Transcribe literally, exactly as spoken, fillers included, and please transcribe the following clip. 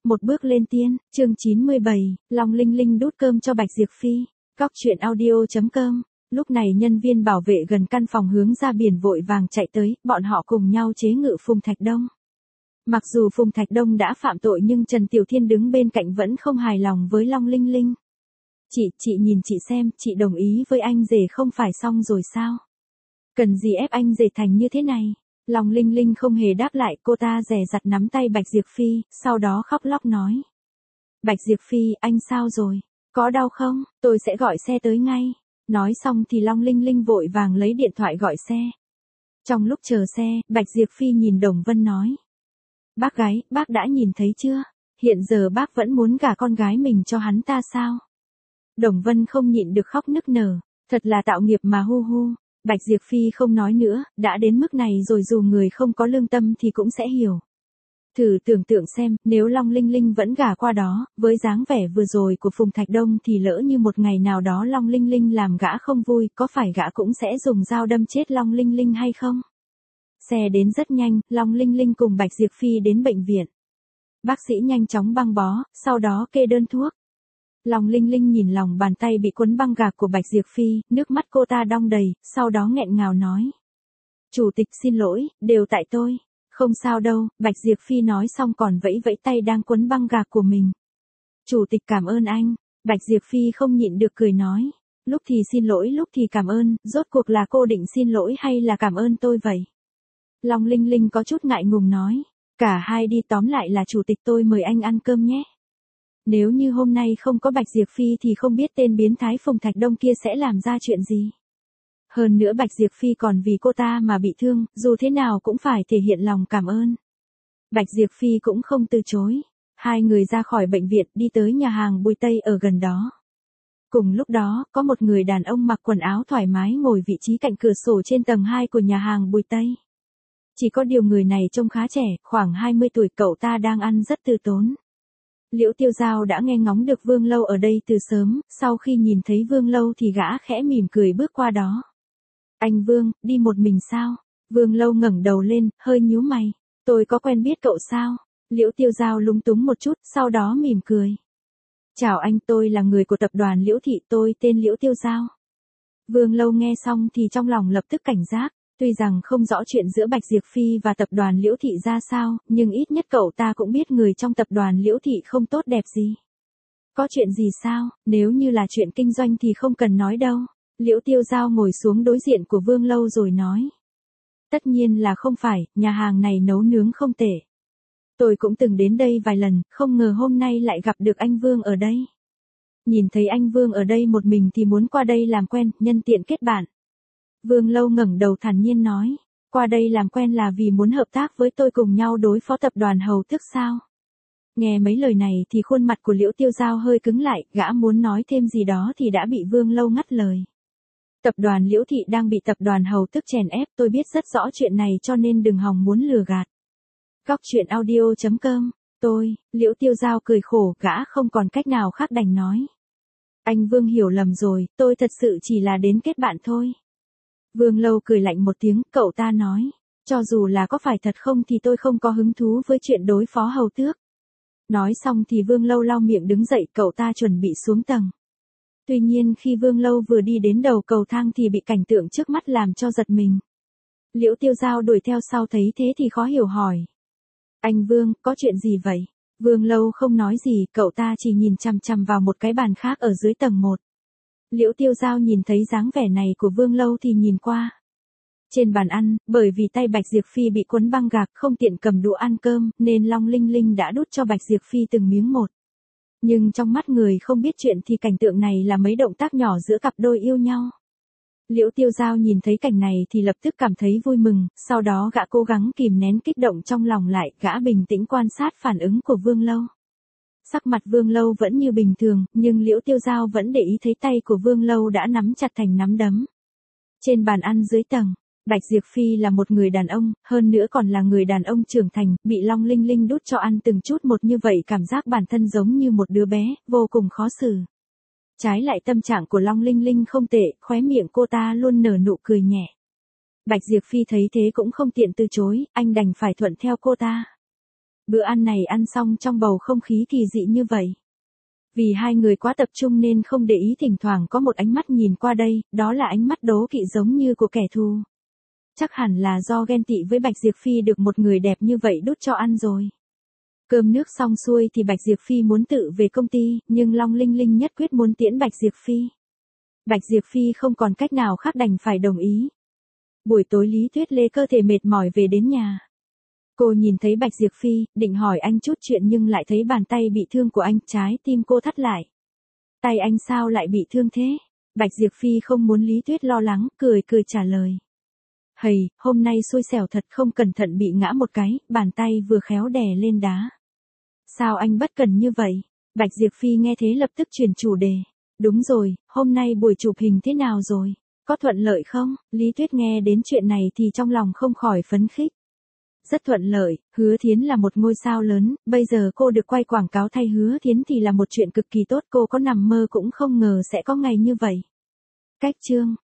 một bước lên tiên, chương chín mươi bảy, Long Linh Linh đút cơm cho Bạch Diệp Phi. Góc truyện audio chấm com. Lúc này nhân viên bảo vệ gần căn phòng hướng ra biển vội vàng chạy tới, bọn họ cùng nhau chế ngự Phùng Thạch Đông. Mặc dù Phùng Thạch Đông đã phạm tội nhưng Trần Tiểu Thiên đứng bên cạnh vẫn không hài lòng với Long Linh Linh. Chị, chị nhìn chị xem, chị đồng ý với anh rể không phải xong rồi sao? Cần gì ép anh rể thành như thế này? Long Linh Linh không hề đáp lại, cô ta dè dặt nắm tay Bạch Diệp Phi, sau đó khóc lóc nói. Bạch Diệp Phi, anh sao rồi? Có đau không? Tôi sẽ gọi xe tới ngay. Nói xong thì Long Linh Linh vội vàng lấy điện thoại gọi xe. Trong lúc chờ xe, Bạch Diệp Phi nhìn Đồng Vân nói. Bác gái, bác đã nhìn thấy chưa? Hiện giờ bác vẫn muốn gả con gái mình cho hắn ta sao? Đồng Vân không nhịn được khóc nức nở. Thật là tạo nghiệp mà hu hu. Bạch Diệp Phi không nói nữa, đã đến mức này rồi dù người không có lương tâm thì cũng sẽ hiểu. Thử tưởng tượng xem, nếu Long Linh Linh vẫn gả qua đó, với dáng vẻ vừa rồi của Phùng Thạch Đông thì lỡ như một ngày nào đó Long Linh Linh làm gã không vui, có phải gã cũng sẽ dùng dao đâm chết Long Linh Linh hay không? Xe đến rất nhanh, Long Linh Linh cùng Bạch Diệp Phi đến bệnh viện. Bác sĩ nhanh chóng băng bó, sau đó kê đơn thuốc. Long Linh Linh nhìn lòng bàn tay bị quấn băng gạc của Bạch Diệp Phi, nước mắt cô ta đong đầy, sau đó nghẹn ngào nói. Chủ tịch xin lỗi, đều tại tôi. Không sao đâu, Bạch Diệp Phi nói xong còn vẫy vẫy tay đang quấn băng gạc của mình. Chủ tịch cảm ơn anh. Bạch Diệp Phi không nhịn được cười nói. Lúc thì xin lỗi lúc thì cảm ơn, rốt cuộc là cô định xin lỗi hay là cảm ơn tôi vậy? Long Linh Linh có chút ngại ngùng nói. Cả hai đi, tóm lại là chủ tịch tôi mời anh ăn cơm nhé. Nếu như hôm nay không có Bạch Diệp Phi thì không biết tên biến thái Phùng Thạch Đông kia sẽ làm ra chuyện gì. Hơn nữa Bạch Diệp Phi còn vì cô ta mà bị thương, dù thế nào cũng phải thể hiện lòng cảm ơn. Bạch Diệp Phi cũng không từ chối. Hai người ra khỏi bệnh viện đi tới nhà hàng Bùi Tây ở gần đó. Cùng lúc đó, có một người đàn ông mặc quần áo thoải mái ngồi vị trí cạnh cửa sổ trên tầng hai của nhà hàng Bùi Tây. Chỉ có điều người này trông khá trẻ, khoảng hai mươi tuổi, cậu ta đang ăn rất từ tốn. Liễu Tiêu Giao đã nghe ngóng được Vương Lâu ở đây từ sớm, sau khi nhìn thấy Vương Lâu thì gã khẽ mỉm cười bước qua đó. Anh Vương, đi một mình sao? Vương Lâu ngẩng đầu lên, hơi nhíu mày. Tôi có quen biết cậu sao? Liễu Tiêu Giao lúng túng một chút, sau đó mỉm cười. Chào anh, tôi là người của tập đoàn Liễu Thị, tôi tên Liễu Tiêu Giao. Vương Lâu nghe xong thì trong lòng lập tức cảnh giác. Tuy rằng không rõ chuyện giữa Bạch Diệp Phi và tập đoàn Liễu Thị ra sao, nhưng ít nhất cậu ta cũng biết người trong tập đoàn Liễu Thị không tốt đẹp gì. Có chuyện gì sao? Nếu như là chuyện kinh doanh thì không cần nói đâu. Liễu Tiêu Giao ngồi xuống đối diện của Vương Lâu rồi nói. Tất nhiên là không phải, nhà hàng này nấu nướng không tệ. Tôi cũng từng đến đây vài lần, không ngờ hôm nay lại gặp được anh Vương ở đây. Nhìn thấy anh Vương ở đây một mình thì muốn qua đây làm quen, nhân tiện kết bạn. Vương Lâu ngẩng đầu thản nhiên nói, qua đây làm quen là vì muốn hợp tác với tôi cùng nhau đối phó tập đoàn Hầu Tước sao? Nghe mấy lời này thì khuôn mặt của Liễu Tiêu Giao hơi cứng lại, gã muốn nói thêm gì đó thì đã bị Vương Lâu ngắt lời. Tập đoàn Liễu Thị đang bị tập đoàn Hầu Tước chèn ép, tôi biết rất rõ chuyện này cho nên đừng hòng muốn lừa gạt. Góc truyện audio chấm com, tôi, Liễu Tiêu Giao cười khổ, gã không còn cách nào khác đành nói. Anh Vương hiểu lầm rồi, tôi thật sự chỉ là đến kết bạn thôi. Vương Lâu cười lạnh một tiếng, cậu ta nói, cho dù là có phải thật không thì tôi không có hứng thú với chuyện đối phó Hầu Tước. Nói xong thì Vương Lâu lau miệng đứng dậy, cậu ta chuẩn bị xuống tầng. Tuy nhiên khi Vương Lâu vừa đi đến đầu cầu thang thì bị cảnh tượng trước mắt làm cho giật mình. Liễu Tiêu Giao đuổi theo sau thấy thế thì khó hiểu hỏi. Anh Vương, có chuyện gì vậy? Vương Lâu không nói gì, cậu ta chỉ nhìn chằm chằm vào một cái bàn khác ở dưới tầng một. Liễu Tiêu Giao nhìn thấy dáng vẻ này của Vương Lâu thì nhìn qua. Trên bàn ăn, bởi vì tay Bạch Diệp Phi bị quấn băng gạc không tiện cầm đũa ăn cơm, nên Long Linh Linh đã đút cho Bạch Diệp Phi từng miếng một. Nhưng trong mắt người không biết chuyện thì cảnh tượng này là mấy động tác nhỏ giữa cặp đôi yêu nhau. Liễu Tiêu Giao nhìn thấy cảnh này thì lập tức cảm thấy vui mừng, sau đó gã cố gắng kìm nén kích động trong lòng lại, gã bình tĩnh quan sát phản ứng của Vương Lâu. Sắc mặt Vương Lâu vẫn như bình thường, nhưng Liễu Tiêu Giao vẫn để ý thấy tay của Vương Lâu đã nắm chặt thành nắm đấm. Trên bàn ăn dưới tầng, Bạch Diệp Phi là một người đàn ông, hơn nữa còn là người đàn ông trưởng thành, bị Long Linh Linh đút cho ăn từng chút một như vậy cảm giác bản thân giống như một đứa bé, vô cùng khó xử. Trái lại tâm trạng của Long Linh Linh không tệ, khóe miệng cô ta luôn nở nụ cười nhẹ. Bạch Diệp Phi thấy thế cũng không tiện từ chối, anh đành phải thuận theo cô ta. Bữa ăn này ăn xong trong bầu không khí kỳ dị như vậy. Vì hai người quá tập trung nên không để ý thỉnh thoảng có một ánh mắt nhìn qua đây, đó là ánh mắt đố kỵ giống như của kẻ thù. Chắc hẳn là do ghen tị với Bạch Diệp Phi được một người đẹp như vậy đút cho ăn rồi. Cơm nước xong xuôi thì Bạch Diệp Phi muốn tự về công ty, nhưng Long Linh Linh nhất quyết muốn tiễn Bạch Diệp Phi. Bạch Diệp Phi không còn cách nào khác đành phải đồng ý. Buổi tối Lý Tuyết Lê cơ thể mệt mỏi về đến nhà. Cô nhìn thấy Bạch Diệp Phi, định hỏi anh chút chuyện nhưng lại thấy bàn tay bị thương của anh, trái tim cô thắt lại. Tay anh sao lại bị thương thế? Bạch Diệp Phi không muốn Lý Tuyết lo lắng, cười cười trả lời. Hầy, hôm nay xui xẻo thật, không cẩn thận bị ngã một cái, bàn tay vừa khéo đè lên đá. Sao anh bất cần như vậy? Bạch Diệp Phi nghe thế lập tức chuyển chủ đề. Đúng rồi, hôm nay buổi chụp hình thế nào rồi? Có thuận lợi không? Lý Tuyết nghe đến chuyện này thì trong lòng không khỏi phấn khích. Rất thuận lợi, Hứa Thiến là một ngôi sao lớn, bây giờ cô được quay quảng cáo thay Hứa Thiến thì là một chuyện cực kỳ tốt, cô có nằm mơ cũng không ngờ sẽ có ngày như vậy. Cách chương